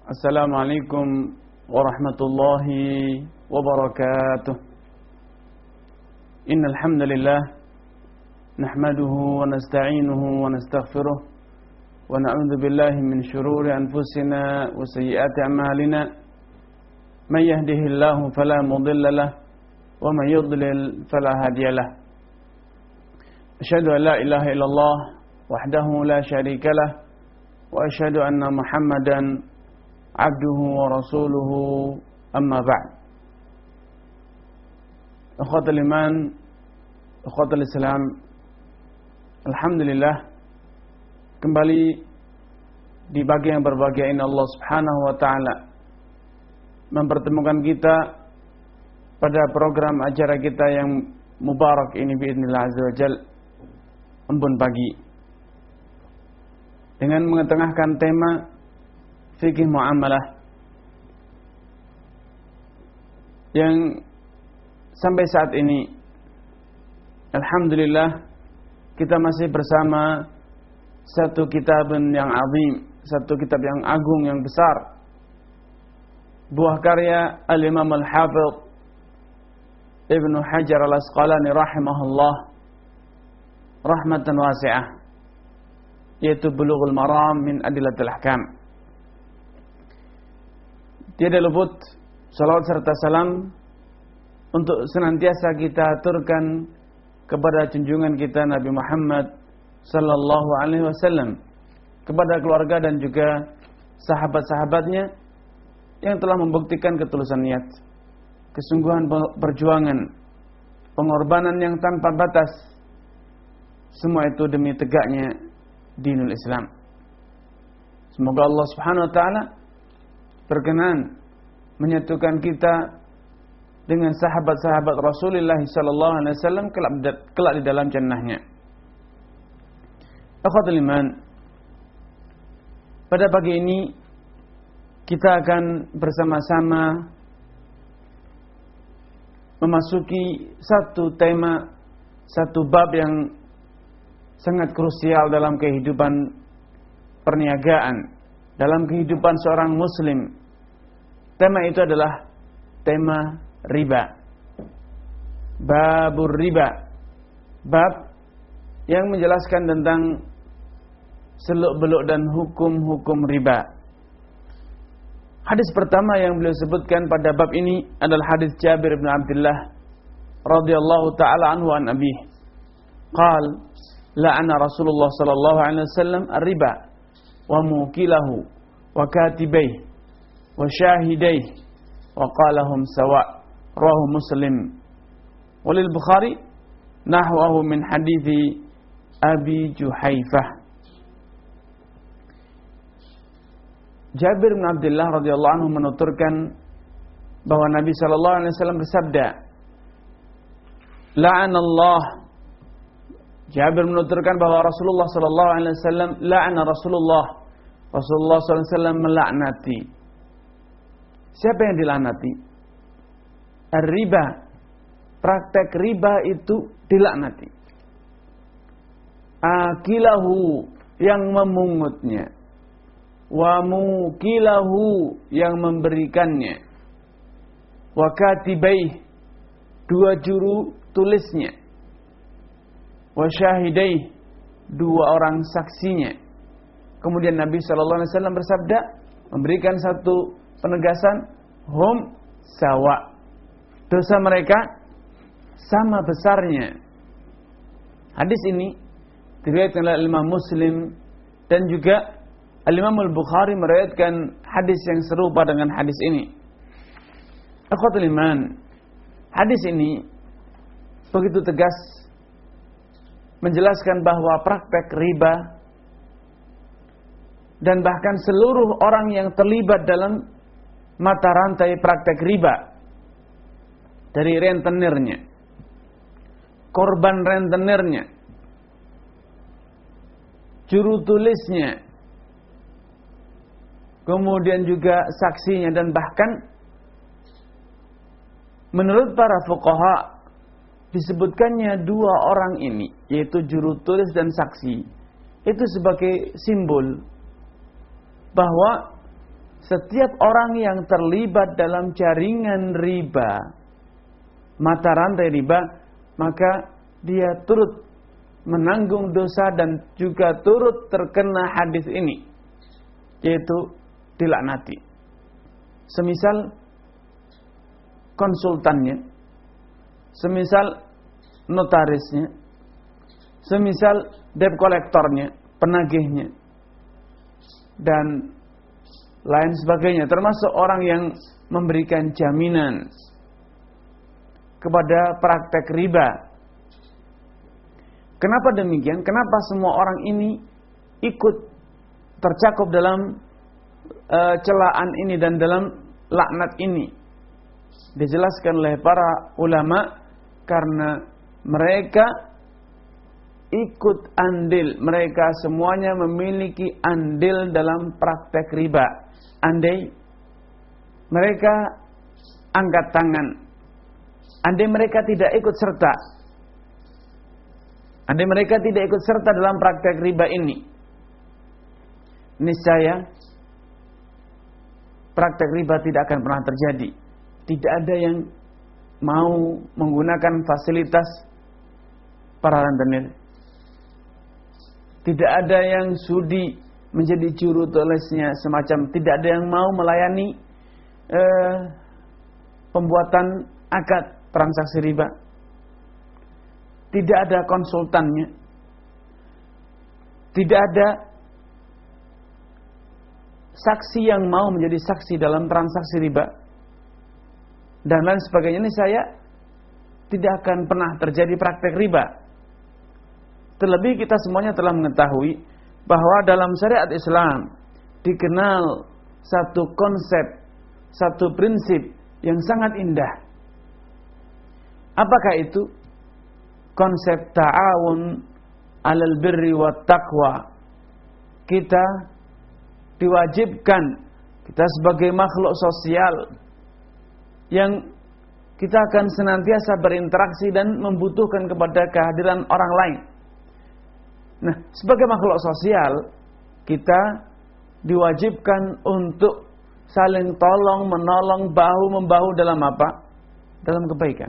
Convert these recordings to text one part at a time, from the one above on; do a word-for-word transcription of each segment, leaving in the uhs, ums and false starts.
Assalamualaikum warahmatullahi wabarakatuh. Innal hamdalillah nahmaduhu wa nasta'inuhu wa nastaghfiruh wa na'udzu billahi min shururi anfusina wa sayyiati a'malina. May yahdihillahu fala mudilla lahu wa may yudlil fala hadiya lahu. Asyhadu an la ilaha illallah wahdahu la syarika lahu wa asyhadu anna Muhammadan abduhu wa rasuluhu, amma ba'd. Akhwatul iman, akhwatul Islam, alhamdulillah kembali di pagi yang berbahagia ini Allah Subhanahu wa taala mempertemukan kita pada program acara kita yang mubarak ini biidznillah azza wajal, Embun Pagi, dengan mengetengahkan tema fikih muamalah yang sampai saat ini alhamdulillah kita masih bersama satu kitab yang azim, satu kitab yang agung, yang besar, buah karya Al-Imam Al-Hafidh Ibnu Hajar Al-Asqalani rahimahullah rahmatan wasi'ah, yaitu Bulughul Maram min Adillatil Ahkam. Tiada luput salawat serta salam untuk senantiasa kita aturkan kepada junjungan kita Nabi Muhammad sallallahu alaihi wasallam, kepada keluarga dan juga sahabat-sahabatnya yang telah membuktikan ketulusan niat, kesungguhan perjuangan, pengorbanan yang tanpa batas, semua itu demi tegaknya dinul Islam. Semoga Allah Subhanahu wa taala berkenan menyatukan kita dengan sahabat-sahabat Rasulullah sallallahu alaihi wasallam kelak di dalam jannahnya. Akhwatul iman, pada pagi ini kita akan bersama-sama memasuki satu tema, satu bab yang sangat krusial dalam kehidupan perniagaan, dalam kehidupan seorang muslim. Tema itu adalah tema riba. Babur riba. Bab yang menjelaskan tentang seluk-beluk dan hukum-hukum riba. Hadis pertama yang beliau sebutkan pada bab ini adalah hadis Jabir bin Abdullah radhiyallahu taala anhu an abihi. Qal la'ana Rasulullah sallallahu alaihi wasallam ar-riba wa mukilahu wa katibaihi wa syahidaihi wa qalahum sawa', rawahu Muslim. Walil Bukhari nahwahu min hadithi Abi Juhaifah. Jabir bin Abdullah radhiyallahu anhu menuturkan bahwa Nabi sallallahu alaihi wasallam bersabda, la'anallah. Jabir menuturkan bahwa Rasulullah sallallahu alaihi wasallam la'ana Rasulullah. Rasulullah sallallahu alaihi wasallam melaknati. Siapa yang dilaknati? Ar-riba. Praktek riba itu dilaknati. Akilahu, yang memungutnya. Wa mukilahu, yang memberikannya. Wa katibaih, dua juru tulisnya. Wa syahidaih, dua orang saksinya. Kemudian Nabi sallallahu alaihi wasallam bersabda, memberikan satu penegasan, hum sawa, dosa mereka sama besarnya. Hadis ini diriwayatkan oleh Imam Muslim dan juga Al-Imam Al-Bukhari meriwayatkan hadis yang serupa dengan hadis ini. Akhwatul iman, hadis ini begitu tegas menjelaskan bahwa praktek riba dan bahkan seluruh orang yang terlibat dalam mata rantai praktek riba, dari rentenirnya, korban rentenirnya, juru tulisnya, kemudian juga saksinya, dan bahkan menurut para fuqaha disebutkannya dua orang ini, yaitu juru tulis dan saksi, itu sebagai simbol bahwa setiap orang yang terlibat dalam jaringan riba, mata rantai riba, maka dia turut menanggung dosa dan juga turut terkena hadis ini, yaitu dilaknati. Semisal konsultannya, semisal notarisnya, semisal debt kolektornya, penagihnya, dan lain sebagainya, termasuk orang yang memberikan jaminan kepada praktek riba. Kenapa demikian? Kenapa semua orang ini ikut tercakup dalam uh, celaan ini dan dalam laknat ini? Dijelaskan oleh para ulama, karena mereka ikut andil, mereka semuanya memiliki andil dalam praktek riba. Andai mereka angkat tangan, andai mereka tidak ikut serta, andai mereka tidak ikut serta dalam praktek riba ini, niscaya praktek riba tidak akan pernah terjadi. Tidak ada yang mau menggunakan fasilitas para rentenir. Tidak ada yang sudi menjadi juru tulisnya semacam. Tidak ada yang mau melayani eh, pembuatan akad transaksi riba. Tidak ada konsultannya. Tidak ada saksi yang mau menjadi saksi dalam transaksi riba dan lain sebagainya. Ini saya tidak akan pernah terjadi praktek riba. Terlebih kita semuanya telah mengetahui bahwa dalam syariat Islam dikenal satu konsep, satu prinsip yang sangat indah. Apakah itu? Konsep ta'awun 'alal birri wat taqwa. Kita diwajibkan, kita sebagai makhluk sosial yang kita akan senantiasa berinteraksi dan membutuhkan kepada kehadiran orang lain. Nah, sebagai makhluk sosial, kita diwajibkan untuk saling tolong menolong, bahu-membahu dalam apa? Dalam kebaikan.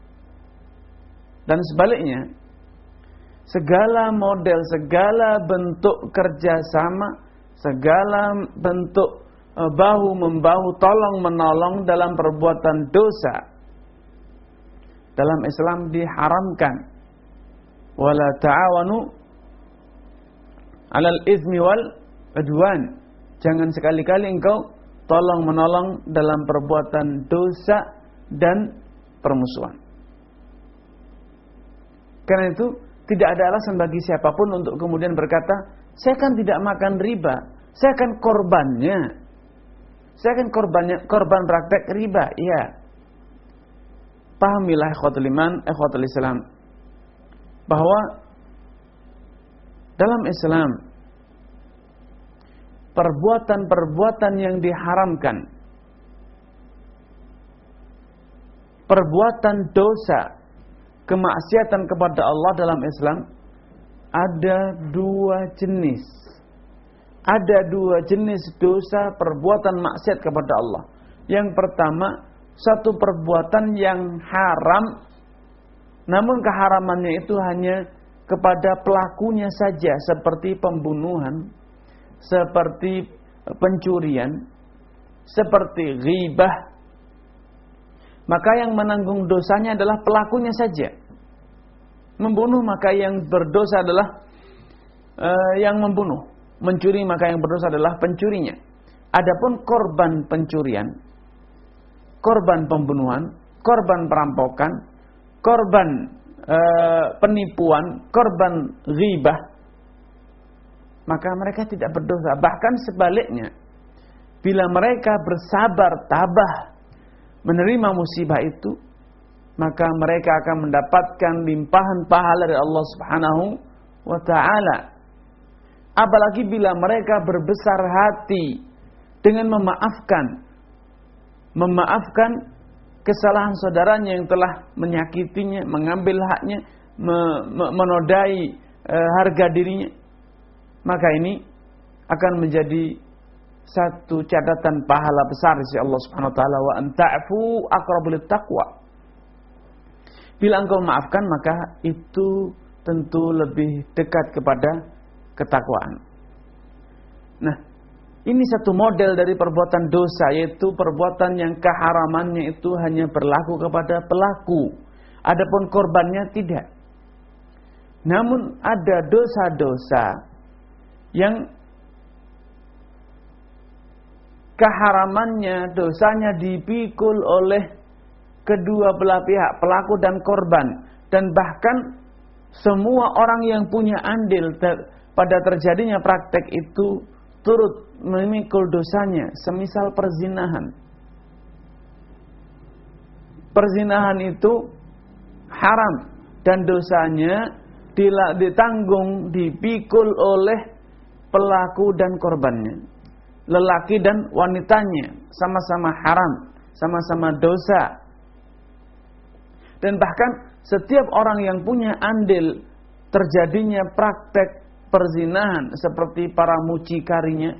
Dan sebaliknya, segala model, segala bentuk kerjasama, segala bentuk bahu-membahu, tolong-menolong dalam perbuatan dosa, dalam Islam diharamkan. Wala ta'awanu 'alal itsmi wal 'udwan. Jangan sekali-kali engkau tolong-menolong dalam perbuatan dosa dan permusuhan. Karena itu tidak ada alasan bagi siapapun untuk kemudian berkata, saya kan tidak makan riba, saya kan korbannya, saya kan korbannya, korban praktek riba. Iya. Pahamilah ikhwatul iman, ikhwatul Islam, bahwa dalam Islam perbuatan-perbuatan yang diharamkan, perbuatan dosa, kemaksiatan kepada Allah dalam Islam ada dua jenis. Ada dua jenis dosa, perbuatan maksiat kepada Allah. Yang pertama, satu perbuatan yang haram, namun keharamannya itu hanya kepada pelakunya saja, seperti pembunuhan, seperti pencurian, seperti ghibah. Maka yang menanggung dosanya adalah pelakunya saja. Membunuh, maka yang berdosa adalah uh, yang membunuh. Mencuri, maka yang berdosa adalah pencurinya. Adapun korban pencurian, korban pembunuhan, korban perampokan, korban uh, penipuan, korban ghibah, maka mereka tidak berdosa. Bahkan sebaliknya, bila mereka bersabar, tabah menerima musibah itu, maka mereka akan mendapatkan limpahan pahala dari Allah Subhanahu wa ta'ala. Apalagi bila mereka berbesar hati dengan memaafkan memaafkan kesalahan saudaranya yang telah menyakitinya, mengambil haknya, menodai e, harga dirinya, maka ini akan menjadi satu catatan pahala besar di sisi Allah Subhanahu wa taala, wa anta'fu aqrabu littaqwa. Bila engkau memaafkan, maka itu tentu lebih dekat kepada ketakwaan. Nah, ini satu model dari perbuatan dosa, yaitu perbuatan yang keharamannya itu hanya berlaku kepada pelaku, adapun korbannya tidak. Namun ada dosa-dosa yang keharamannya, dosanya dipikul oleh kedua belah pihak, pelaku dan korban, dan bahkan semua orang yang punya andil ter- pada terjadinya praktek itu turut memikul dosanya, semisal perzinahan. Perzinahan itu haram dan dosanya ditanggung, dipikul oleh pelaku dan korbannya. Lelaki dan wanitanya sama-sama haram, sama-sama dosa. Dan bahkan setiap orang yang punya andil terjadinya praktek perzinahan, seperti para mucikarinya,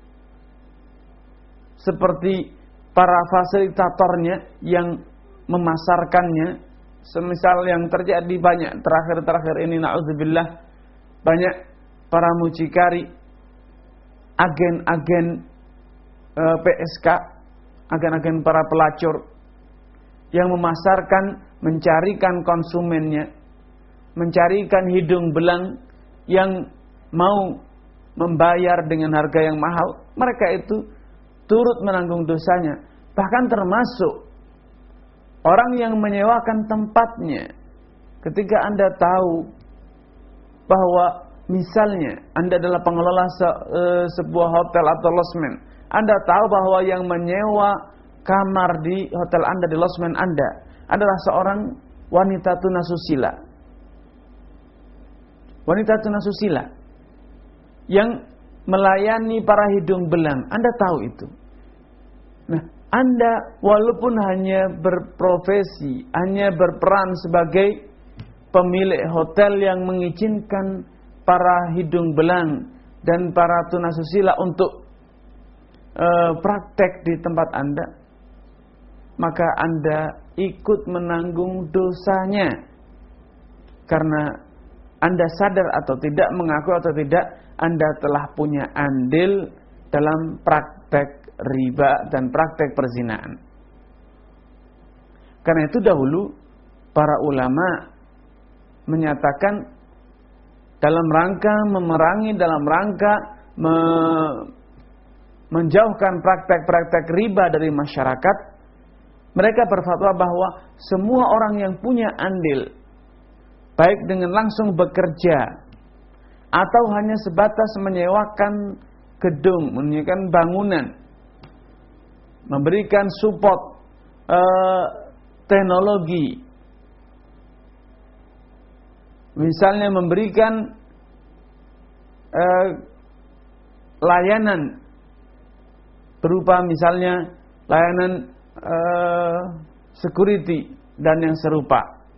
seperti para fasilitatornya yang memasarkannya, semisal yang terjadi banyak terakhir-terakhir ini, na'udzubillah, banyak para mucikari, agen-agen e, P S K, agen-agen para pelacur yang memasarkan, mencarikan konsumennya, mencarikan hidung belang yang mau membayar dengan harga yang mahal. Mereka itu turut menanggung dosanya. Bahkan termasuk orang yang menyewakan tempatnya. Ketika Anda tahu bahwa misalnya Anda adalah pengelola se, e, sebuah hotel atau losmen, Anda tahu bahwa yang menyewa kamar di hotel Anda, di losmen Anda, adalah seorang wanita tunasusila. Wanita tunasusila yang melayani para hidung belang. Anda tahu itu. Nah, Anda walaupun hanya berprofesi, hanya berperan sebagai pemilik hotel yang mengizinkan para hidung belang dan para tunasusila untuk e, praktek di tempat Anda, maka Anda ikut menanggung dosanya. Karena Anda sadar atau tidak, mengaku atau tidak, Anda telah punya andil dalam praktek riba dan praktek perzinahan. Karena itu dahulu para ulama menyatakan dalam rangka memerangi, dalam rangka me menjauhkan praktek-praktek riba dari masyarakat, mereka berfatwa bahwa semua orang yang punya andil, baik dengan langsung bekerja atau hanya sebatas menyewakan gedung, menyewakan bangunan, memberikan support eh, teknologi, misalnya memberikan eh, layanan berupa misalnya layanan eh, security dan yang serupa,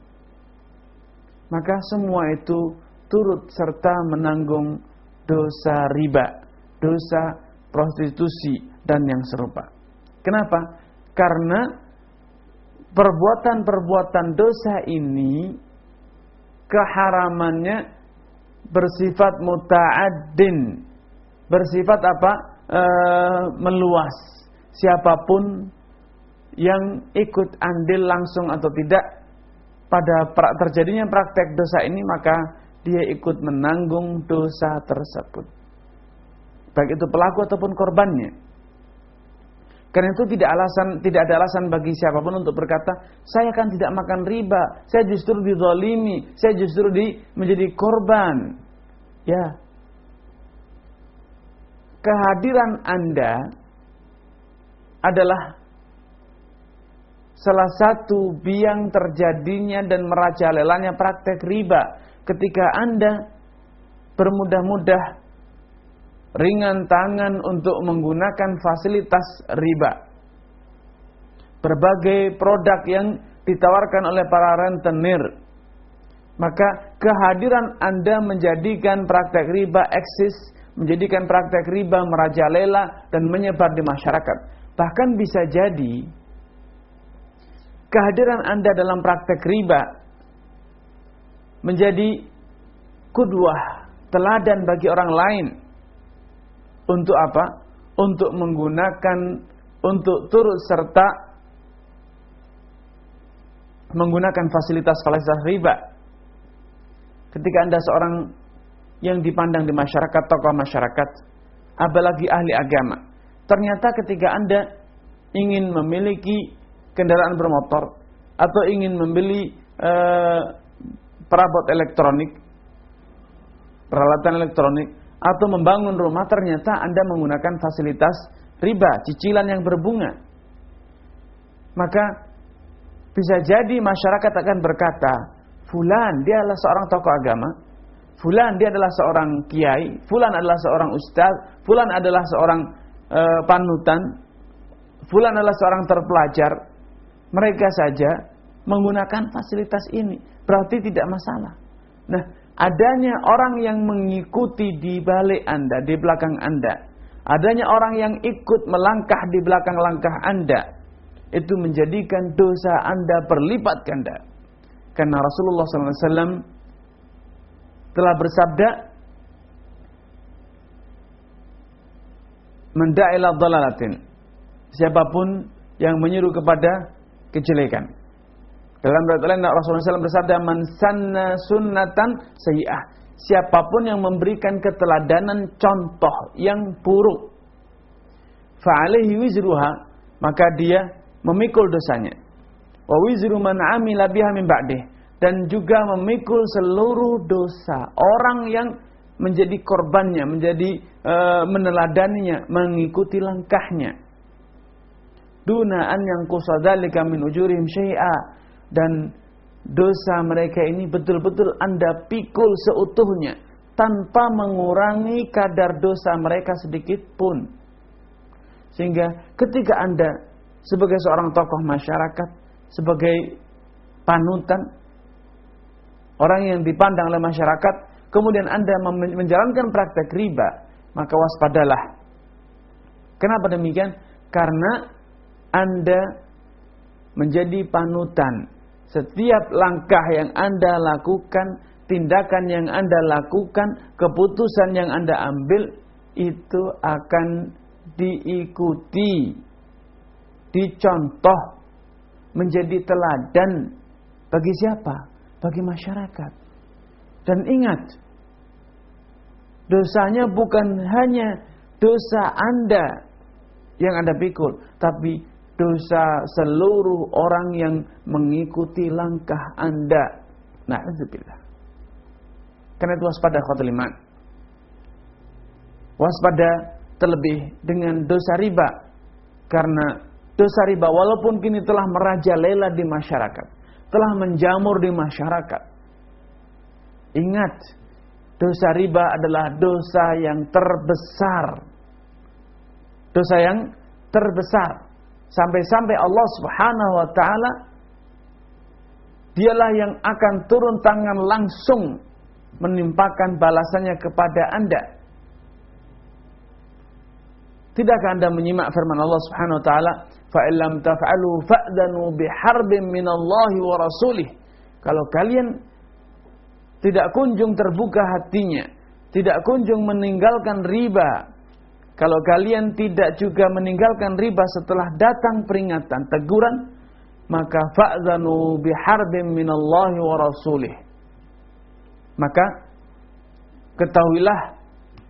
maka semua itu turut serta menanggung dosa riba, dosa prostitusi dan yang serupa. Kenapa? Karena perbuatan-perbuatan dosa ini keharamannya bersifat muta'addin, bersifat apa? E, meluas. Siapapun yang ikut andil langsung atau tidak pada pra, terjadinya praktek dosa ini, maka dia ikut menanggung dosa tersebut, baik itu pelaku ataupun korbannya. Karena itu tidak alasan, tidak ada alasan bagi siapapun untuk berkata, saya kan tidak makan riba, saya justru dizalimi, saya justru di, menjadi korban. Ya, kehadiran Anda adalah salah satu biang terjadinya dan merajalelanya praktek riba. Ketika Anda bermudah-mudah, ringan tangan untuk menggunakan fasilitas riba, berbagai produk yang ditawarkan oleh para rentenir, maka kehadiran Anda menjadikan praktek riba eksis, menjadikan praktek riba merajalela dan menyebar di masyarakat. Bahkan bisa jadi kehadiran Anda dalam praktek riba menjadi qudwah, teladan bagi orang lain. Untuk apa? Untuk menggunakan, untuk turut serta menggunakan fasilitas-fasilitas riba. Ketika Anda seorang yang dipandang di masyarakat, tokoh masyarakat, apalagi ahli agama, ternyata ketika Anda ingin memiliki kendaraan bermotor atau ingin membeli eh, perabot elektronik, peralatan elektronik, atau membangun rumah, ternyata Anda menggunakan fasilitas riba, cicilan yang berbunga. Maka bisa jadi masyarakat akan berkata, fulan dia adalah seorang tokoh agama, fulan dia adalah seorang kiai, fulan adalah seorang ustaz, fulan adalah seorang e, panutan, fulan adalah seorang terpelajar. Mereka saja menggunakan fasilitas ini, berarti tidak masalah. Nah, adanya orang yang mengikuti di balik Anda, di belakang Anda, adanya orang yang ikut melangkah di belakang langkah Anda, itu menjadikan dosa Anda berlipat ganda. Karena Rasulullah shallallahu alaihi wasallam telah bersabda, "Man da'a ila dhalalatin", siapapun yang menyuruh kepada kejelekan. Dalam riwayat lain Rasulullah shallallahu alaihi wasallam bersabda, "Man sanna sunnatan sayyi'ah", siapapun yang memberikan keteladanan contoh yang buruk, fa'alaihi wizruha, maka dia memikul dosanya. Wa wizru man 'amila biha min ba'dih, dan juga memikul seluruh dosa orang yang menjadi korbannya, menjadi e, meneladaninya, mengikuti langkahnya. Duna an yang qusadzalika min ujurihim syai'a, dan dosa mereka ini betul-betul Anda pikul seutuhnya tanpa mengurangi kadar dosa mereka sedikit pun. Sehingga ketika Anda sebagai seorang tokoh masyarakat, sebagai panutan, orang yang dipandang oleh masyarakat, kemudian Anda menjalankan praktek riba, maka waspadalah. Kenapa demikian? Karena Anda menjadi panutan. Setiap langkah yang Anda lakukan, tindakan yang Anda lakukan, keputusan yang Anda ambil, itu akan diikuti, dicontoh, menjadi teladan bagi siapa? Bagi masyarakat. Dan ingat, dosanya bukan hanya dosa Anda yang Anda pikul, tapi dosa seluruh orang yang mengikuti langkah Anda. Na'udzubillah. Karena itu waspada khawatul iman. Waspada terlebih dengan dosa riba. Karena dosa riba walaupun kini telah merajalela di masyarakat, telah menjamur di masyarakat, ingat, dosa riba adalah dosa yang terbesar. Dosa yang terbesar. Sampai-sampai Allah Subhanahu wa ta'ala, dialah yang akan turun tangan langsung menimpakan balasannya kepada Anda. Tidakkah Anda menyimak firman Allah Subhanahu wa ta'ala, "Fa illam taf'alu fa'danu biharbin minallahi wa rasulih." Kalau kalian tidak kunjung terbuka hatinya, tidak kunjung meninggalkan riba, kalau kalian tidak juga meninggalkan riba setelah datang peringatan, teguran, maka fa'danu biharbin minallahi wa rasulih. Maka ketahuilah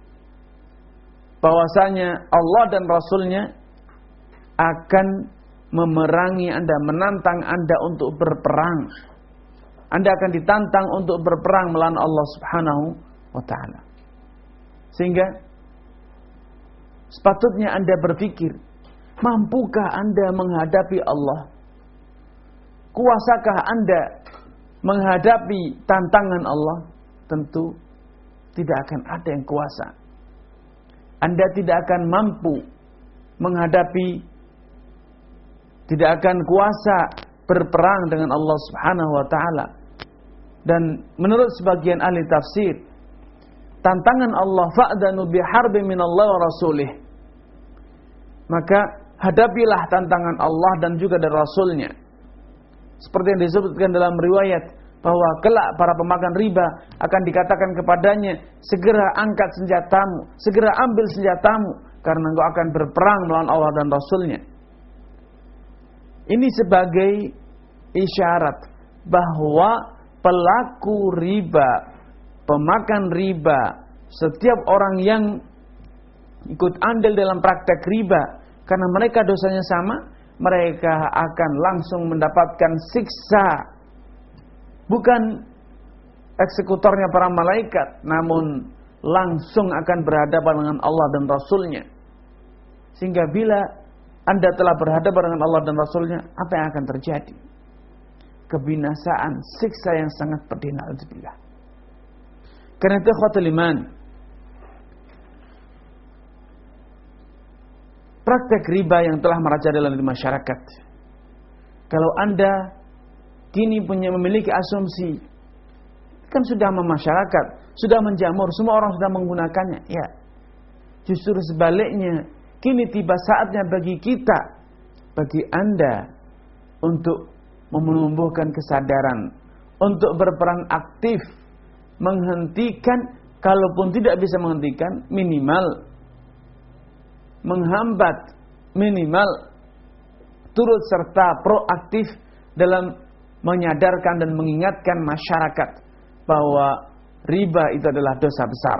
bahwasanya Allah dan Rasulnya akan memerangi Anda, menantang Anda untuk berperang. Anda akan ditantang untuk berperang melawan Allah Subhanahu wa ta'ala. Sehingga sepatutnya Anda berpikir, mampukah Anda menghadapi Allah? Kuasakah Anda menghadapi tantangan Allah? Tentu tidak akan ada yang kuasa. Anda tidak akan mampu menghadapi, tidak akan kuasa berperang dengan Allah Subhanahu wa ta'ala. Dan menurut sebagian ahli tafsir, tantangan Allah, fa'danu biharbin minallahi wa rasulih. Maka hadapilah tantangan Allah dan juga dari Rasulnya. Seperti yang disebutkan dalam riwayat bahwa kelak para pemakan riba akan dikatakan kepadanya, segera angkat senjatamu, segera ambil senjatamu, karena engkau akan berperang melawan Allah dan Rasulnya. Ini sebagai isyarat bahwa pelaku riba, pemakan riba, setiap orang yang ikut andil dalam praktek riba, karena mereka dosanya sama, mereka akan langsung mendapatkan siksa. Bukan eksekutornya para malaikat, namun langsung akan berhadapan dengan Allah dan Rasulnya. Sehingga bila Anda telah berhadapan dengan Allah dan Rasulnya, apa yang akan terjadi? Kebinasaan, siksa yang sangat pedih. Na'udzubillah. Karena itu ikhwatul iman, praktek riba yang telah merajalela di masyarakat. Kalau Anda kini punya memiliki asumsi, kan sudah memasyarakat, sudah menjamur, semua orang sudah menggunakannya. Ya, justru sebaliknya, kini tiba saatnya bagi kita, bagi Anda, untuk menumbuhkan kesadaran, untuk berperan aktif, menghentikan, kalaupun tidak bisa menghentikan, minimal menghambat, minimal turut serta proaktif dalam menyadarkan dan mengingatkan masyarakat bahwa riba itu adalah dosa besar.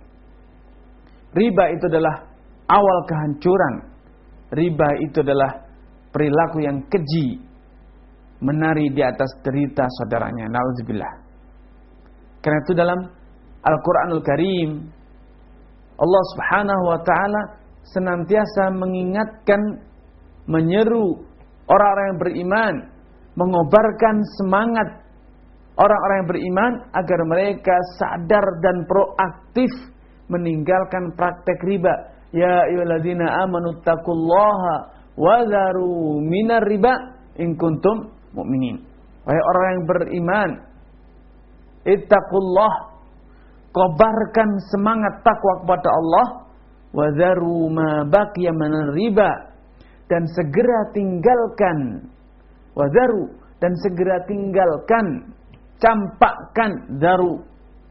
Riba itu adalah awal kehancuran. Riba itu adalah perilaku yang keji, menari di atas derita saudaranya. Nauzubillah. Karena itu dalam Al-Quranul Karim, Allah Subhanahu wa ta'ala senantiasa mengingatkan, menyeru orang-orang yang beriman, mengobarkan semangat orang-orang yang beriman agar mereka sadar dan proaktif meninggalkan praktek riba. Ya ayyuhalladzina amanu taqullaha wa dharu minar riba in kuntum mu'minin. Wahai orang yang beriman, ittaqullah, kobarkan semangat takwa kepada Allah, wa dharu ma baqiya minar riba, dan segera tinggalkan, wa dharu, dan segera tinggalkan, campakkan, dharu,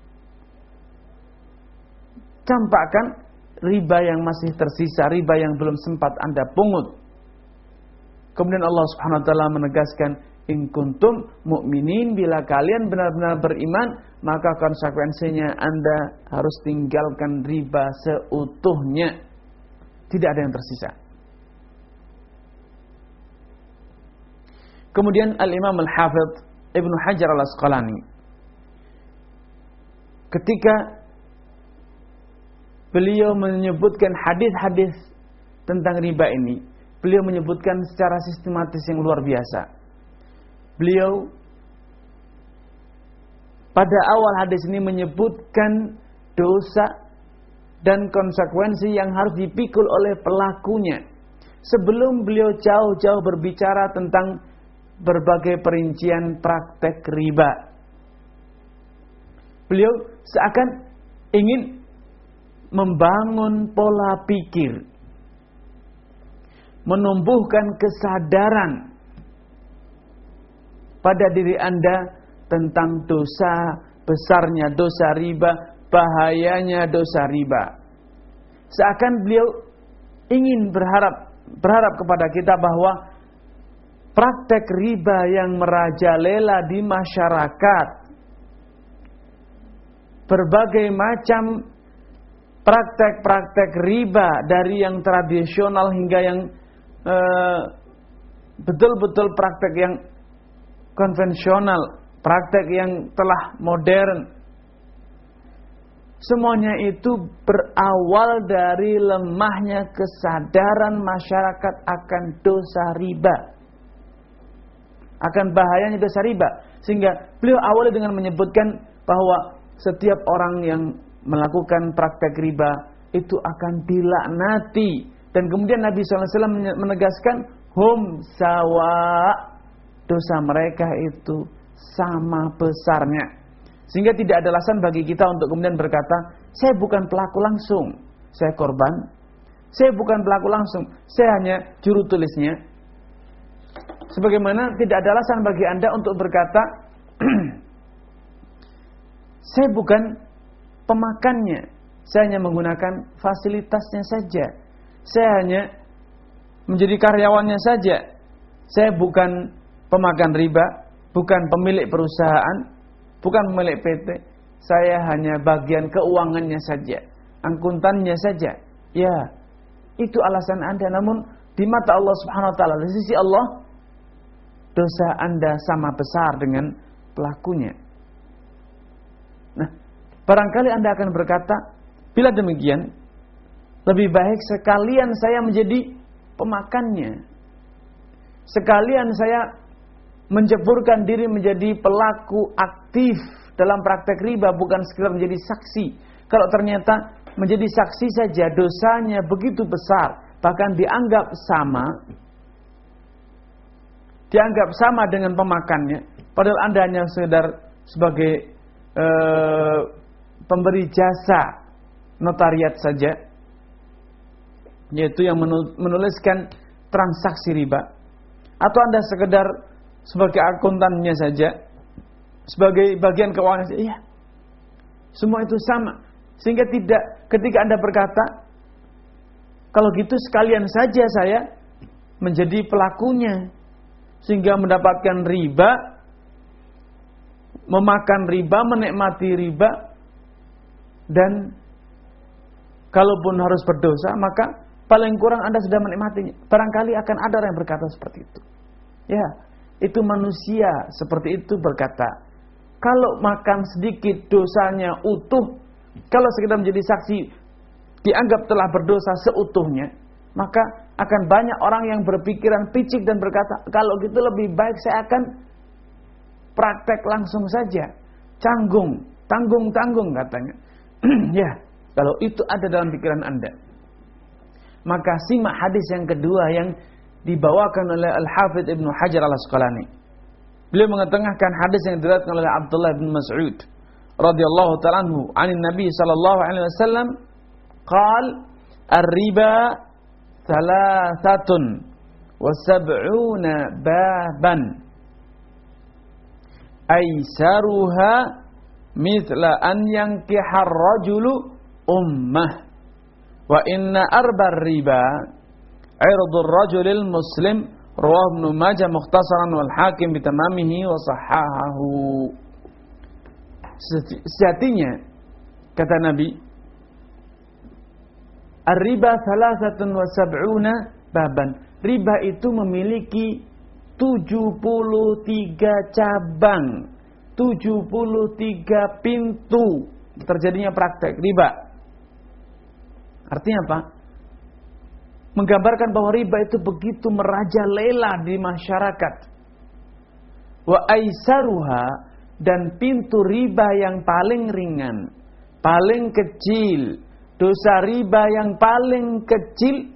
campakkan riba yang masih tersisa, riba yang belum sempat Anda pungut. Kemudian Allah Subhanahu wa taala menegaskan, in kuntum mu'minin, bila kalian benar-benar beriman, maka konsekuensinya Anda harus tinggalkan riba seutuhnya. Tidak ada yang tersisa. Kemudian Al-Imam Al-Hafidh Ibnu Hajar Al-Asqalani, ketika beliau menyebutkan hadis-hadis tentang riba ini, beliau menyebutkan secara sistematis yang luar biasa. Beliau pada awal hadis ini menyebutkan dosa dan konsekuensi yang harus dipikul oleh pelakunya, sebelum beliau jauh-jauh berbicara tentang berbagai perincian praktek riba. Beliau seakan ingin membangun pola pikir, menumbuhkan kesadaran pada diri Anda tentang dosa besarnya dosa riba, bahayanya dosa riba. Seakan beliau ingin berharap berharap kepada kita bahwa praktek riba yang merajalela di masyarakat, berbagai macam praktek-praktek riba, dari yang tradisional hingga yang eh, betul-betul praktek yang konvensional, praktek yang telah modern, semuanya itu berawal dari lemahnya kesadaran masyarakat akan dosa riba, akan bahayanya dosa riba. Sehingga beliau awali dengan menyebutkan bahwa setiap orang yang melakukan praktek riba itu akan dilaknati. Dan kemudian Nabi shallallahu alaihi wasallam menegaskan, hum sawa, dosa mereka itu sama besarnya. Sehingga tidak ada alasan bagi kita untuk kemudian berkata, saya bukan pelaku langsung, saya korban. Saya bukan pelaku langsung, saya hanya juru tulisnya. Sebagaimana tidak ada alasan bagi Anda untuk berkata, saya bukan pemakannya, saya hanya menggunakan fasilitasnya saja. Saya hanya menjadi karyawannya saja. Saya bukan pemakan riba, bukan pemilik perusahaan, bukan pemilik P T. Saya hanya bagian keuangannya saja, angkutannya saja. Ya, itu alasan Anda. Namun di mata Allah Subhanahu wa taala, di sisi Allah, dosa Anda sama besar dengan pelakunya. Nah, barangkali Anda akan berkata, bila demikian, lebih baik sekalian saya menjadi pemakannya. Sekalian saya menjeburkan diri menjadi pelaku aktif dalam praktek riba, bukan sekedar menjadi saksi. Kalau ternyata menjadi saksi saja dosanya begitu besar, bahkan dianggap sama, dianggap sama dengan pemakannya, padahal Anda hanya sekedar sebagai eh, pemberi jasa notariat saja, yaitu yang menuliskan transaksi riba, atau Anda sekedar sebagai akuntannya saja, sebagai bagian keuangan saja, iya, semua itu sama. Sehingga tidak, ketika Anda berkata, kalau gitu sekalian saja saya menjadi pelakunya, sehingga mendapatkan riba, memakan riba, menikmati riba, dan kalaupun harus berdosa, maka paling kurang Anda sudah menikmatinya. Barangkali akan ada orang yang berkata seperti itu. Ya, itu manusia seperti itu berkata, kalau makan sedikit dosanya utuh, kalau sekedar menjadi saksi dianggap telah berdosa seutuhnya, maka akan banyak orang yang berpikiran picik dan berkata, kalau gitu lebih baik saya akan praktek langsung saja, canggung, tanggung-tanggung katanya. Ya, kalau itu ada dalam pikiran Anda, maka simak hadis yang kedua yang dibawakan oleh Al-Hafidz Ibnu Hajar Al-Asqalani. Beliau mengetengahkan hadis yang diriwayatkan oleh Abdullah bin Mas'ud radhiyallahu ta'ala anhu, 'anin Nabi sallallahu alaihi wasallam, qal ar-riba thalathatun wa sab'una baban aisaruha mithla an yankihar rajulu ummah wa inna arbar riba irdur rajulil muslim rawahu Ibnu Majah mukhtasaran wal Hakim bitamamihi wa sahahahu. Sejatinya kata Nabi, ar-riba thalathatun wa sab'una baban. Riba itu memiliki tujuh puluh tiga cabang, tujuh puluh tiga pintu terjadinya praktek riba. Artinya apa? Menggambarkan bahwa riba itu begitu merajalela di masyarakat. Wa aisaruha, dan pintu riba yang paling ringan, paling kecil, dosa riba yang paling kecil,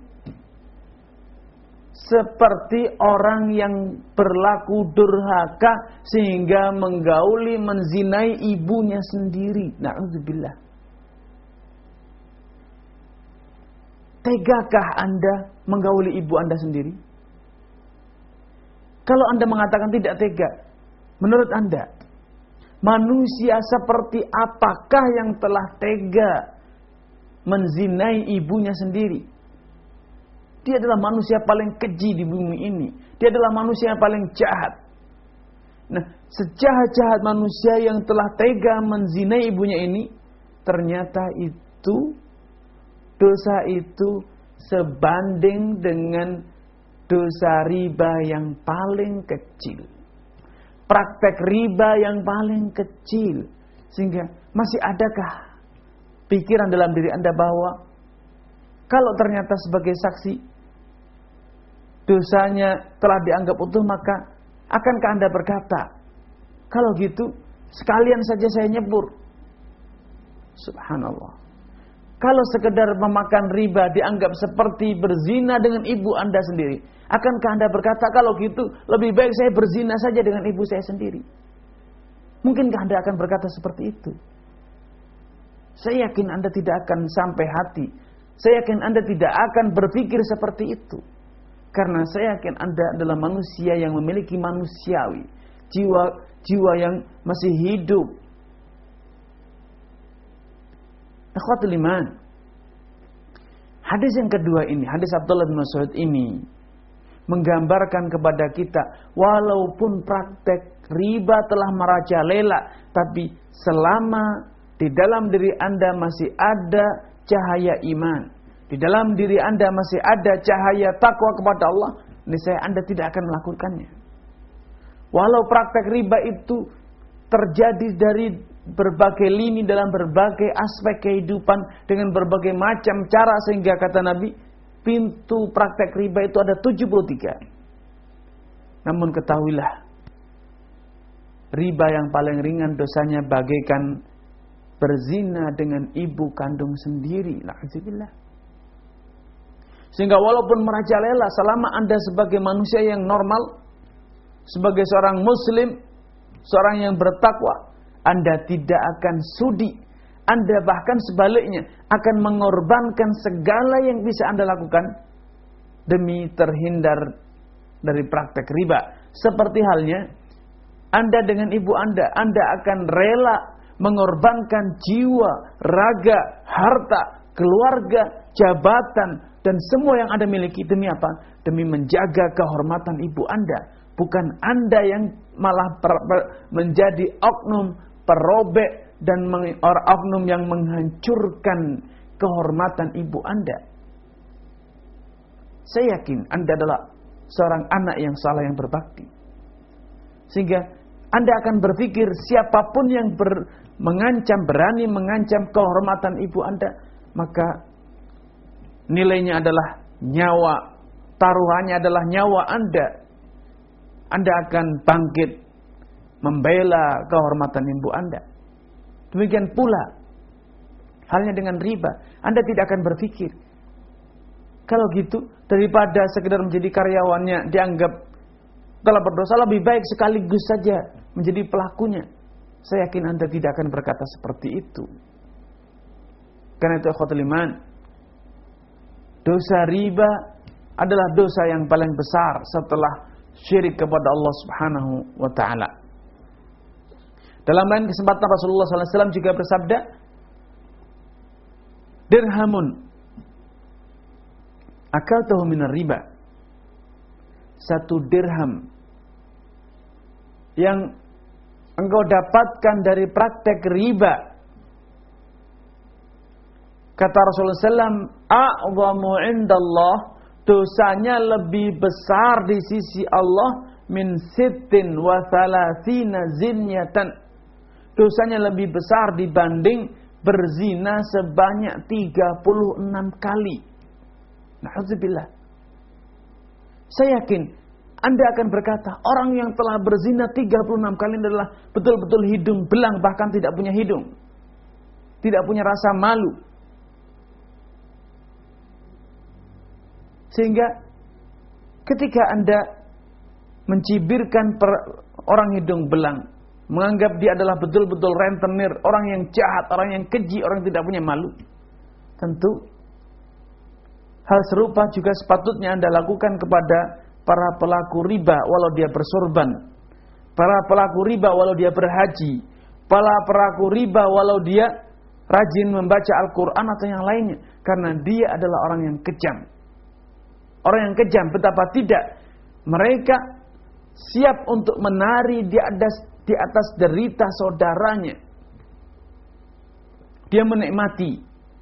seperti orang yang berlaku durhaka sehingga menggauli, menzinai ibunya sendiri. Na'udzubillah. Tegakah Anda menggauli ibu Anda sendiri? Kalau Anda mengatakan tidak tega, menurut Anda, manusia seperti apakah yang telah tega menzinai ibunya sendiri? Dia adalah manusia paling keji di bumi ini. Dia adalah manusia yang paling jahat. Nah, sejahat-jahat manusia yang telah tega menzinai ibunya ini, ternyata itu, dosa itu sebanding dengan dosa riba yang paling kecil. Praktek riba yang paling kecil. Sehingga masih adakah pikiran dalam diri Anda bahwa kalau ternyata sebagai saksi dosanya telah dianggap utuh, maka akankah Anda berkata, kalau gitu sekalian saja saya nyebur? Subhanallah. Kalau sekedar memakan riba dianggap seperti berzina dengan ibu Anda sendiri, akankah Anda berkata, kalau gitu lebih baik saya berzina saja dengan ibu saya sendiri? Mungkinkah Anda akan berkata seperti itu? Saya yakin Anda tidak akan sampai hati. Saya yakin Anda tidak akan berpikir seperti itu. Karena saya yakin Anda adalah manusia yang memiliki manusiawi. Jiwa jiwa yang masih hidup. Ikhwatul iman. Hadis yang kedua ini, hadis Abdullah bin Mas'ud ini menggambarkan kepada kita, walaupun praktek riba telah merajalela, tapi selama di dalam diri Anda masih ada cahaya iman, di dalam diri Anda masih ada cahaya takwa kepada Allah, niscaya Anda tidak akan melakukannya. Walau praktek riba itu terjadi dari berbagai lini dalam berbagai aspek kehidupan dengan berbagai macam cara, sehingga kata Nabi, pintu praktek riba itu ada tujuh puluh tiga. Namun ketahuilah, riba yang paling ringan dosanya bagaikan berzina dengan ibu kandung sendiri. Na'udzubillah. Sehingga walaupun merajalela, selama Anda sebagai manusia yang normal, sebagai seorang muslim, seorang yang bertakwa, Anda tidak akan sudi. Anda bahkan sebaliknya akan mengorbankan segala yang bisa Anda lakukan demi terhindar dari praktek riba. Seperti halnya Anda dengan ibu Anda, Anda akan rela mengorbankan jiwa, raga, harta, keluarga, jabatan, dan semua yang Anda miliki demi apa? Demi menjaga kehormatan ibu Anda. Bukan Anda yang malah per, per, menjadi oknum perobek dan orang oknum yang menghancurkan kehormatan ibu Anda. Saya yakin Anda adalah seorang anak yang saleh, yang berbakti. Sehingga Anda akan berpikir, siapapun yang ber, mengancam, berani mengancam kehormatan ibu Anda, maka nilainya adalah nyawa, taruhannya adalah nyawa Anda. Anda akan bangkit membela kehormatan ibu Anda. Demikian pula halnya dengan riba. Anda tidak akan berpikir, kalau gitu daripada sekedar menjadi karyawannya dianggap telah berdosa, lebih baik sekaligus saja menjadi pelakunya. Saya yakin Anda tidak akan berkata seperti itu. Karena itu ikhwatul iman, dosa riba adalah dosa yang paling besar setelah syirik kepada Allah Subhanahu wa taala. Dalam lain kesempatan Rasulullah sallallahu alaihi wasallam juga bersabda, dirhamun akaltahu minar riba. Satu dirham yang engkau dapatkan dari praktek riba, kata Rasulullah sallallahu alaihi wasallam, a'zamu indallah, dosanya lebih besar di sisi Allah min sittin wa thalathina zinyatan. Dosanya lebih besar dibanding berzina sebanyak tiga puluh enam kali. Na'udzubillah. Saya yakin Anda akan berkata, orang yang telah berzina tiga puluh enam kali adalah betul-betul hidung belang, bahkan tidak punya hidung, tidak punya rasa malu. Sehingga ketika Anda mencibirkan per, orang hidung belang, menganggap dia adalah betul-betul rentenir, orang yang jahat, orang yang keji, orang yang tidak punya malu, tentu hal serupa juga sepatutnya Anda lakukan kepada para pelaku riba walau dia bersorban, para pelaku riba walau dia berhaji, para pelaku riba walau dia rajin membaca Al-Quran atau yang lainnya, karena dia adalah orang yang kejam. Orang yang kejam, betapa tidak mereka siap untuk menari di atas di atas derita saudaranya. Dia menikmati.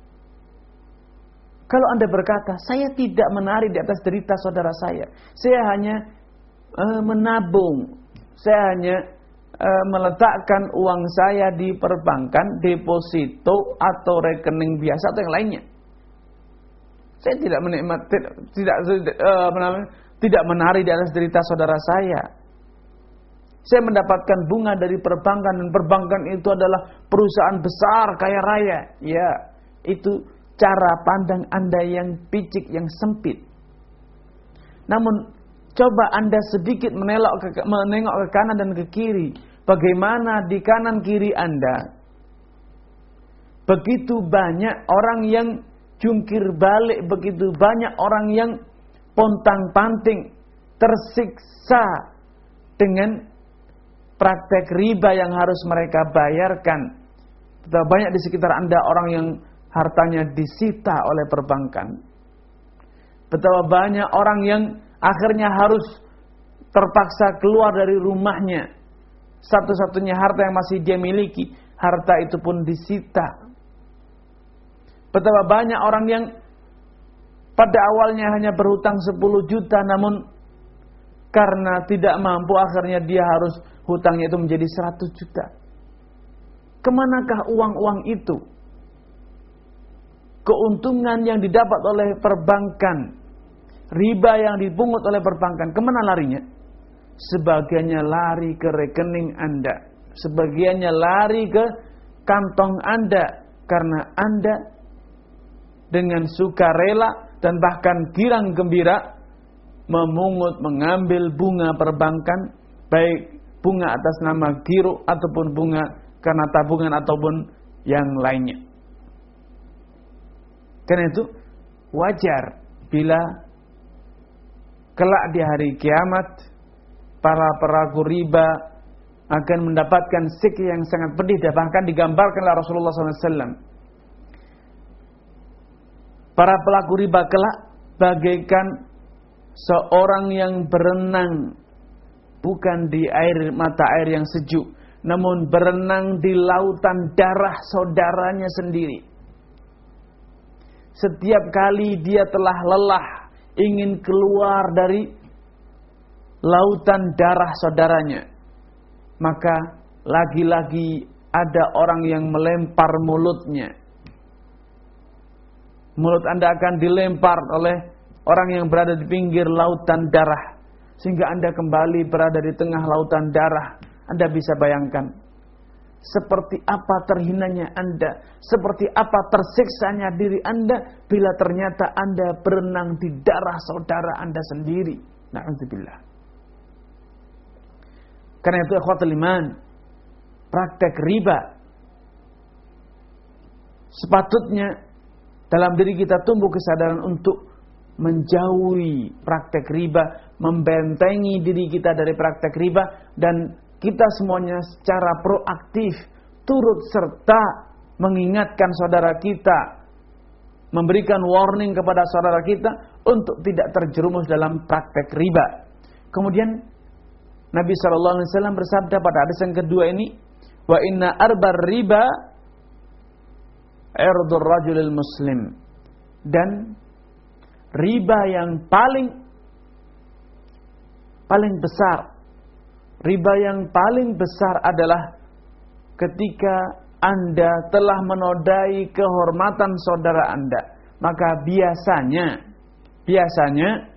Kalau Anda berkata, saya tidak menari di atas derita saudara saya, saya hanya uh, menabung, saya hanya uh, meletakkan uang saya di perbankan, deposito atau rekening biasa atau yang lainnya. Saya tidak menikmati, tidak tidak, uh, tidak menari di atas derita saudara saya. Saya mendapatkan bunga dari perbankan, dan perbankan itu adalah perusahaan besar kaya raya. Ya, itu cara pandang Anda yang picik, yang sempit. Namun coba Anda sedikit menelok ke, menengok ke kanan dan ke kiri. Bagaimana di kanan kiri Anda begitu banyak orang yang jungkir balik, begitu banyak orang yang pontang-panting, tersiksa dengan praktek riba yang harus mereka bayarkan. Betapa banyak di sekitar Anda orang yang hartanya disita oleh perbankan. Betapa banyak orang yang akhirnya harus terpaksa keluar dari rumahnya. Satu-satunya harta yang masih dia miliki, harta itu pun disita. Betapa banyak orang yang pada awalnya hanya berhutang sepuluh juta, namun karena tidak mampu akhirnya dia harus hutangnya itu menjadi seratus juta. Kemanakah uang-uang itu? Keuntungan yang didapat oleh perbankan, riba yang dipungut oleh perbankan, kemana larinya? Sebagiannya lari ke rekening Anda, sebagiannya lari ke kantong Anda, karena Anda dengan sukarela dan bahkan girang gembira memungut, mengambil bunga perbankan, baik bunga atas nama giro ataupun bunga karena tabungan ataupun yang lainnya. Karena itu wajar bila kelak di hari kiamat para pelaku riba akan mendapatkan siksa yang sangat pedih, dan bahkan digambarkan oleh Rasulullah shallallahu alaihi wasallam. Para pelaku riba kelak bagaikan seorang yang berenang bukan di air mata air yang sejuk, namun berenang di lautan darah saudaranya sendiri. Setiap kali dia telah lelah ingin keluar dari lautan darah saudaranya, maka lagi-lagi ada orang yang melempar mulutnya. Mulut Anda akan dilempar oleh orang yang berada di pinggir lautan darah, sehingga Anda kembali berada di tengah lautan darah. Anda bisa bayangkan seperti apa terhinanya Anda, seperti apa tersiksanya diri Anda bila ternyata Anda berenang di darah saudara Anda sendiri. Na'udzubillah. Karena itu ikhwatul iman, praktek riba sepatutnya dalam diri kita tumbuh kesadaran untuk menjauhi praktek riba, membentengi diri kita dari praktek riba, dan kita semuanya secara proaktif turut serta mengingatkan saudara kita, memberikan warning kepada saudara kita untuk tidak terjerumus dalam praktek riba. Kemudian Nabi shallallahu alaihi wasallam bersabda pada hadis yang kedua ini, wa inna arbar riba irdur rajulil muslim, dan riba yang paling paling besar, riba yang paling besar adalah ketika Anda telah menodai kehormatan saudara Anda. Maka biasanya biasanya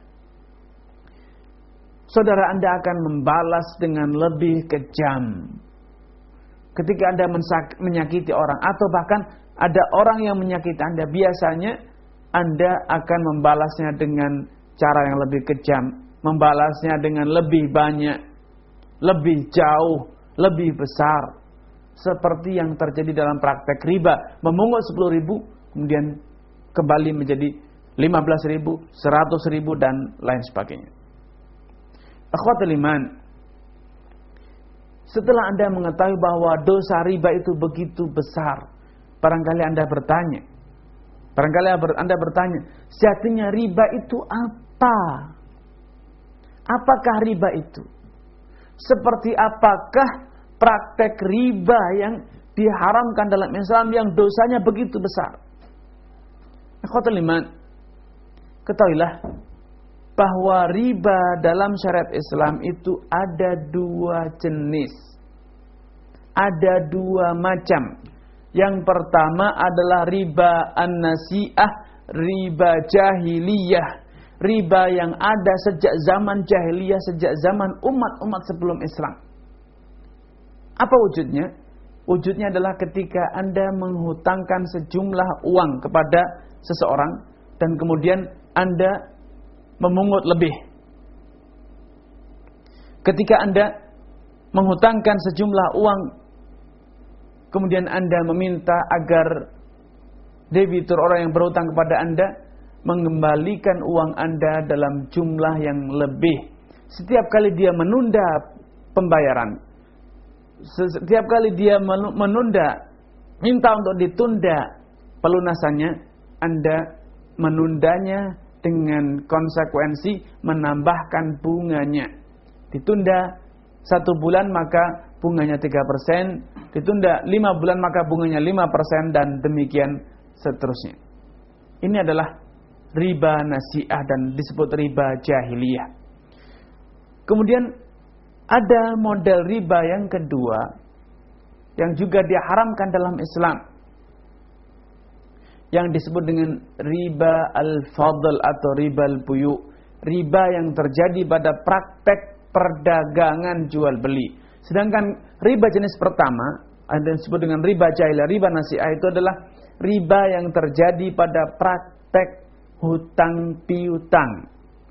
saudara Anda akan membalas dengan lebih kejam. Ketika Anda menyakiti orang, atau bahkan ada orang yang menyakiti Anda, biasanya Anda akan membalasnya dengan cara yang lebih kejam, membalasnya dengan lebih banyak, lebih jauh, lebih besar. Seperti yang terjadi dalam praktek riba, memungut sepuluh ribu, kemudian kembali menjadi lima belas ribu, seratus ribu, dan lain sebagainya. Akhwatul iman, setelah Anda mengetahui bahwa dosa riba itu begitu besar, barangkali Anda bertanya, barangkali Anda bertanya, sejatinya riba itu apa? Apakah riba itu? Seperti apakah praktek riba yang diharamkan dalam Islam yang dosanya begitu besar? Akhwatul iman, ketahuilah bahwa riba dalam syariat Islam itu ada dua jenis, ada dua macam. Yang pertama adalah riba an-nasi'ah, riba jahiliyah, riba yang ada sejak zaman jahiliyah, sejak zaman umat-umat sebelum Islam. Apa wujudnya? Wujudnya adalah ketika Anda menghutangkan sejumlah uang kepada seseorang dan kemudian Anda memungut lebih. Ketika Anda menghutangkan sejumlah uang, kemudian Anda meminta agar debitur, orang yang berhutang kepada Anda, mengembalikan uang Anda dalam jumlah yang lebih. Setiap kali dia menunda pembayaran, setiap kali dia menunda, minta untuk ditunda pelunasannya, Anda menundanya dengan konsekuensi menambahkan bunganya. Ditunda satu bulan maka bunganya tiga persen, ditunda lima bulan maka bunganya lima persen, dan demikian seterusnya. Ini adalah riba nasi'ah dan disebut riba jahiliyah. Kemudian ada model riba yang kedua yang juga diharamkan dalam Islam, yang disebut dengan riba al-fadl atau riba al-buyu. Riba yang terjadi pada praktek perdagangan jual beli. Sedangkan riba jenis pertama, ada yang disebut dengan riba jahiliyah, riba nasi'ah, itu adalah riba yang terjadi pada praktek hutang piutang.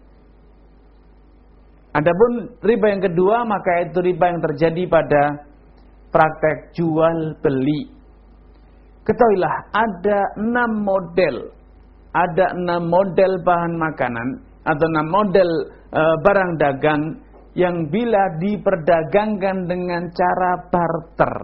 Adapun riba yang kedua, maka itu riba yang terjadi pada praktek jual beli. Ketahuilah ada enam model, ada enam model bahan makanan atau enam model e, barang dagang yang bila diperdagangkan dengan cara barter,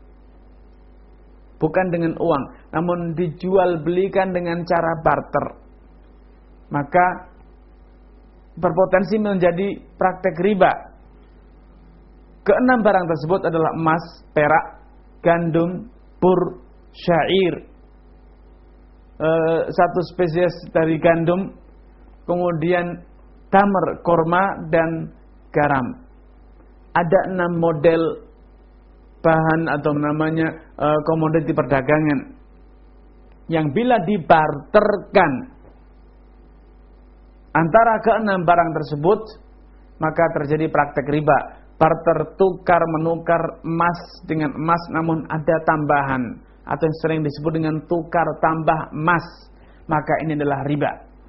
bukan dengan uang, namun dijual belikan dengan cara barter, maka berpotensi menjadi praktek riba. Keenam barang tersebut adalah emas, perak, gandum, pur, syair, e, satu spesies dari gandum, kemudian tamar, korma, dan garam. Ada enam model bahan atau namanya e, komoditi perdagangan yang bila dibarterkan antara keenam barang tersebut, maka terjadi praktek riba. Barter, tukar menukar emas dengan emas, namun ada tambahan atau yang sering disebut dengan tukar tambah emas, maka ini adalah riba.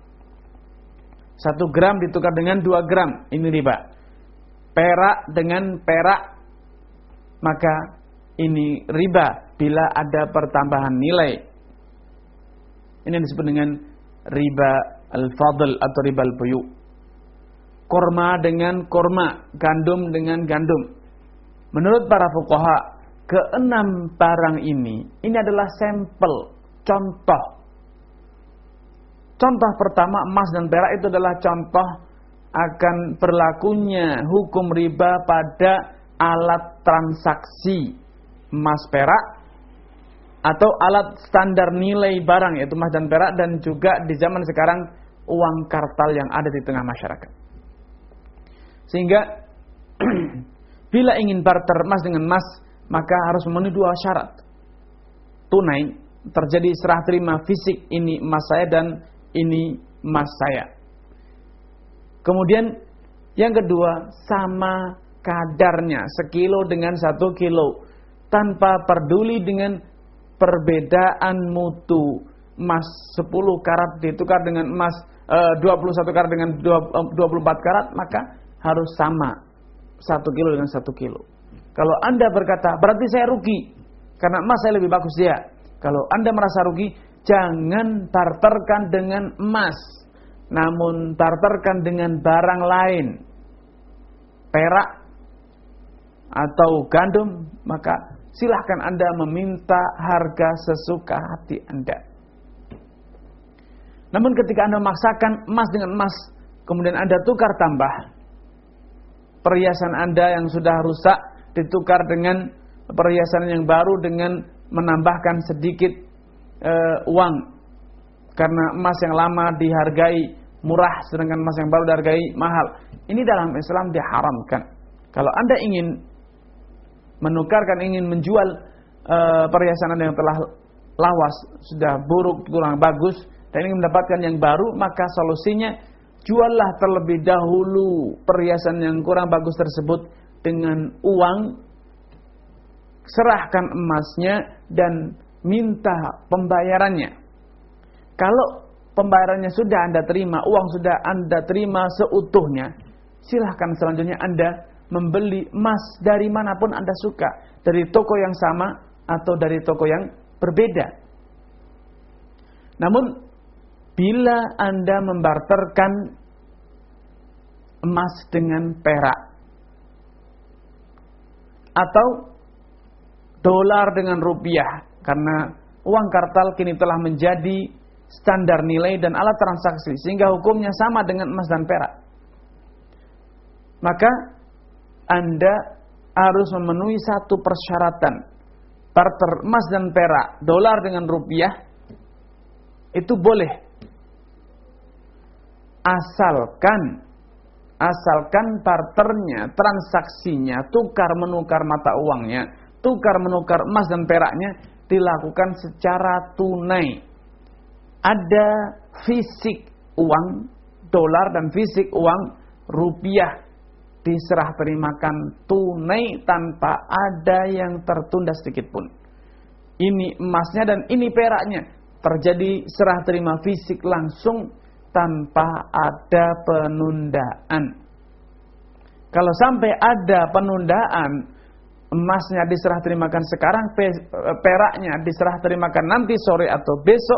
Satu gram ditukar dengan dua gram, ini riba. Perak dengan perak, maka ini riba bila ada pertambahan nilai. Ini disebut dengan riba al-fadl atau riba al-buyu. Korma dengan korma, gandum dengan gandum. Menurut para fuqaha, keenam barang ini, ini adalah sampel, contoh. Contoh pertama, emas dan perak itu adalah contoh akan berlakunya hukum riba pada alat transaksi emas perak atau alat standar nilai barang, yaitu emas dan perak, dan juga di zaman sekarang uang kartal yang ada di tengah masyarakat. Sehingga bila ingin barter emas dengan emas, maka harus memenuhi dua syarat. Tunai, terjadi serah terima fisik, ini emas saya dan ini emas saya. Kemudian yang kedua, sama kadarnya, sekilo dengan satu kilo, tanpa peduli dengan perbedaan mutu. Emas sepuluh karat ditukar dengan emas e, dua puluh satu karat dengan dua puluh empat karat, maka harus sama, satu kilo dengan satu kilo. Kalau Anda berkata, berarti saya rugi karena emas saya lebih bagus dia. Kalau Anda merasa rugi, jangan barterkan dengan emas, namun barterkan dengan barang lain, perak atau gandum, maka silahkan Anda meminta harga sesuka hati Anda. Namun ketika Anda memaksakan emas dengan emas, kemudian Anda tukar tambah, perhiasan Anda yang sudah rusak ditukar dengan perhiasan yang baru dengan menambahkan sedikit e, uang, karena emas yang lama dihargai murah sedangkan emas yang baru dihargai mahal. Ini dalam Islam diharamkan. Kalau Anda ingin menukarkan, ingin menjual e, perhiasan Anda yang telah lawas, sudah buruk, kurang bagus, dan ingin mendapatkan yang baru, maka solusinya juallah terlebih dahulu perhiasan yang kurang bagus tersebut dengan uang, serahkan emasnya dan minta pembayarannya. Kalau pembayarannya sudah Anda terima, uang sudah Anda terima seutuhnya, silahkan selanjutnya Anda membeli emas dari manapun Anda suka, dari toko yang sama atau dari toko yang berbeda. Namun bila Anda membarterkan emas dengan perak atau dolar dengan rupiah, karena uang kartal kini telah menjadi standar nilai dan alat transaksi sehingga hukumnya sama dengan emas dan perak, maka Anda harus memenuhi satu persyaratan. Barter emas dan perak, dolar dengan rupiah itu boleh asalkan asalkan barternya, transaksinya, tukar menukar mata uangnya, tukar menukar emas dan peraknya dilakukan secara tunai. Ada fisik uang dolar dan fisik uang rupiah diserah terimakan tunai tanpa ada yang tertunda sedikit pun. Ini emasnya dan ini peraknya, terjadi serah terima fisik langsung tanpa ada penundaan. Kalau sampai ada penundaan, emasnya diserah terimakan sekarang, peraknya diserah terimakan nanti sore atau besok,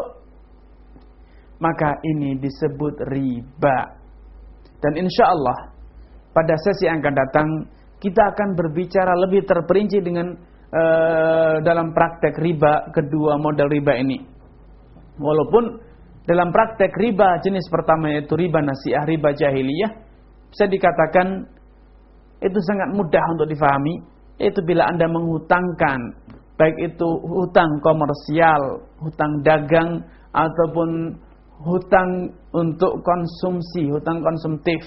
maka ini disebut riba. Dan insya Allah pada sesi yang akan datang kita akan berbicara lebih terperinci dengan uh, dalam praktek riba, kedua model riba ini. Walaupun dalam praktek riba jenis pertama yaitu riba nasiah, riba jahiliyah, bisa dikatakan itu sangat mudah untuk difahami, yaitu bila Anda menghutangkan, baik itu hutang komersial, hutang dagang ataupun hutang untuk konsumsi, hutang konsumtif.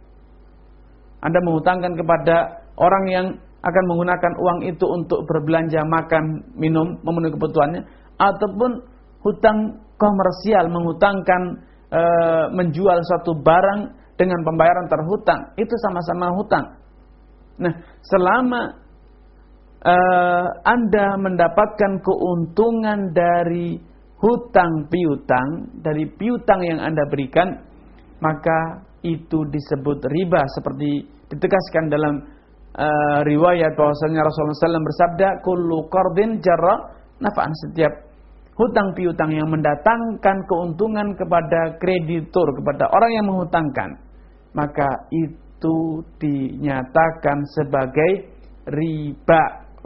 Anda menghutangkan kepada orang yang akan menggunakan uang itu untuk berbelanja, makan, minum, memenuhi kebutuhannya, ataupun hutang komersial, menghutangkan e, menjual suatu barang dengan pembayaran terhutang, itu sama-sama hutang. Nah, selama e, Anda mendapatkan keuntungan dari hutang piutang, dari piutang yang Anda berikan, maka itu disebut riba, seperti ditegaskan dalam uh, riwayat bahwasanya Rasulullah shallallahu alaihi wasallam bersabda, kullu qardin jarra naf'an, setiap hutang piutang yang mendatangkan keuntungan kepada kreditur, kepada orang yang menghutangkan, maka itu dinyatakan sebagai riba.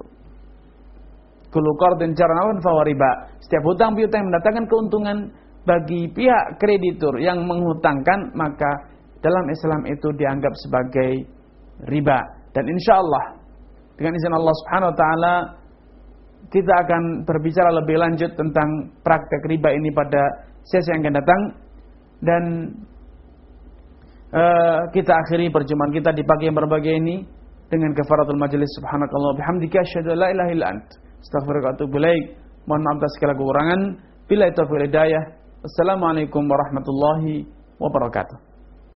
Kullu qardin jarra naf'an fa riba. Setiap hutang piutang yang mendatangkan keuntungan bagi pihak kreditur yang menghutangkan, maka dalam Islam itu dianggap sebagai riba. Dan insya Allah dengan izin Allah Subhanahu Wa Taala kita akan berbicara lebih lanjut tentang praktek riba ini pada sesi yang akan datang. Dan uh, kita akhiri perjumpaan kita di pagi yang berbahagia ini dengan kafaratul majlis. Subhanakallah bihamdika asyhadu an la ilaha illa ant astaghfiruka wa atubu ilaik. Mohon maaf atas segala kekurangan. Billahi taufiq wal hidayah. Wassalamualaikum warahmatullahi wabarakatuh.